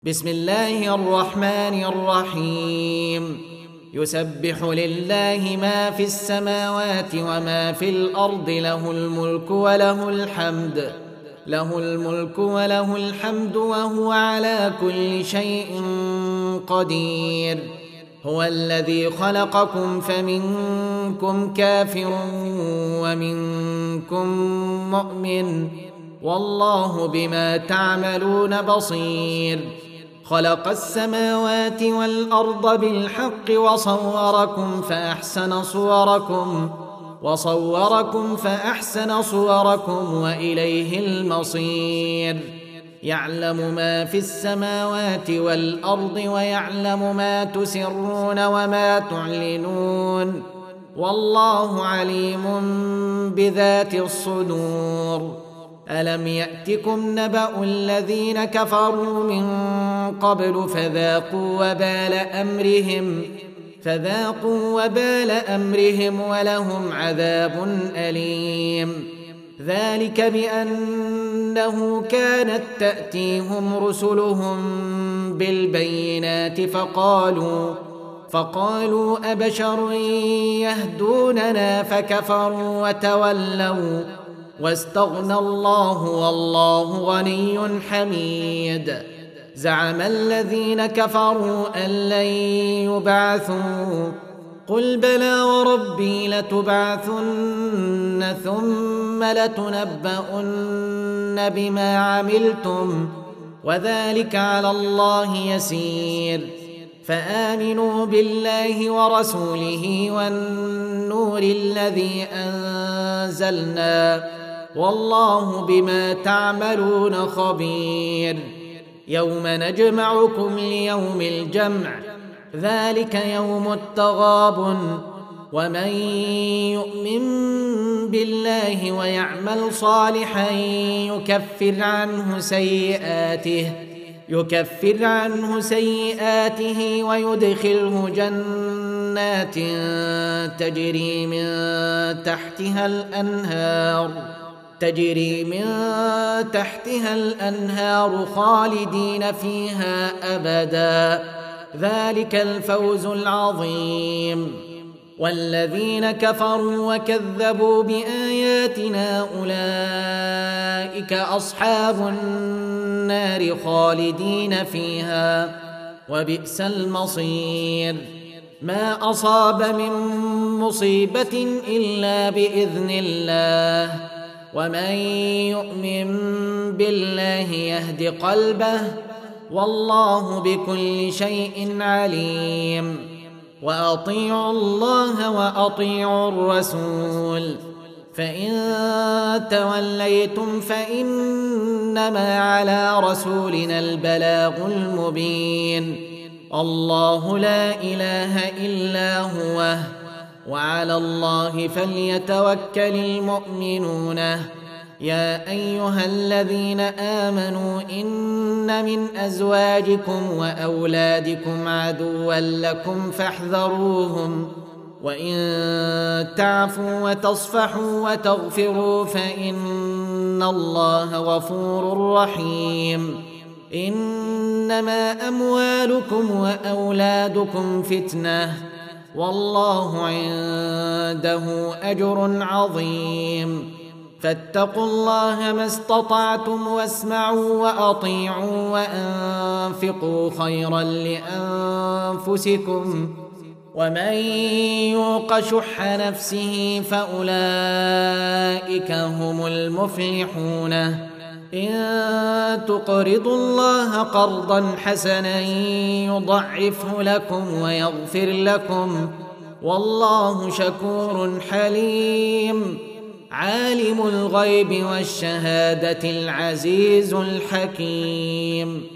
بسم الله الرحمن الرحيم. يسبح لله ما في السماوات وما في الأرض، له الملك وله الحمد وهو على كل شيء قدير. هو الذي خلقكم فمنكم كافر ومنكم مؤمن، والله بما تعملون بصير. خلق السماوات والأرض بالحق وصوركم فأحسن صوركم وإليه المصير. يعلم ما في السماوات والأرض ويعلم ما تسرون وما تعلنون، والله عليم بذات الصدور. ألم يأتكم نبأ الذين كفروا من قبل فذاقوا وبال أمرهم ولهم عذاب أليم. ذلك بأنه كانت تأتيهم رسلهم بالبينات فقالوا أبشر يهدوننا فكفروا وتولوا واستغنى الله والله غني حميد. زعم الذين كفروا أن لن يبعثوا، قل بلى وربي لتبعثن ثم لتنبؤن بما عملتم وذلك على الله يسير. فآمنوا بالله ورسوله والنور الذي أنزلنا، والله بما تعملون خبير. يوم نجمعكم ليوم الجمع، ذلك يوم التغابن. ومن يؤمن بالله ويعمل صالحا يكفر عنه سيئاته ويدخله جنات تجري من تحتها الأنهار خالدين فيها أبدا، ذلك الفوز العظيم. والذين كفروا وكذبوا بآياتنا أولئك أصحاب النار خالدين فيها وبئس المصير. ما أصاب من مصيبة إلا بإذن الله، ومن يؤمن بالله يهد قلبه، والله بكل شيء عليم. وأطيعوا الله وأطيعوا الرسول، فإن توليتم فإنما على رسولنا البلاغ المبين. الله لا إله إلا هو، وعلى الله فليتوكل المؤمنون. يا أيها الذين آمنوا إن من أزواجكم وأولادكم عدوا لكم فاحذروهم، وإن تعفوا وتصفحوا وتغفروا فإن الله غفور رحيم. إنما أموالكم وأولادكم فتنة، والله عنده أجر عظيم. فاتقوا الله ما استطعتم واسمعوا وأطيعوا وأنفقوا خيرا لأنفسكم، ومن يوق شح نفسه فأولئك هم المفلحون. إن تقرضوا الله قرضا حسنا يضعفه لكم ويغفر لكم، والله شكور حليم. عالم الغيب والشهادة العزيز الحكيم.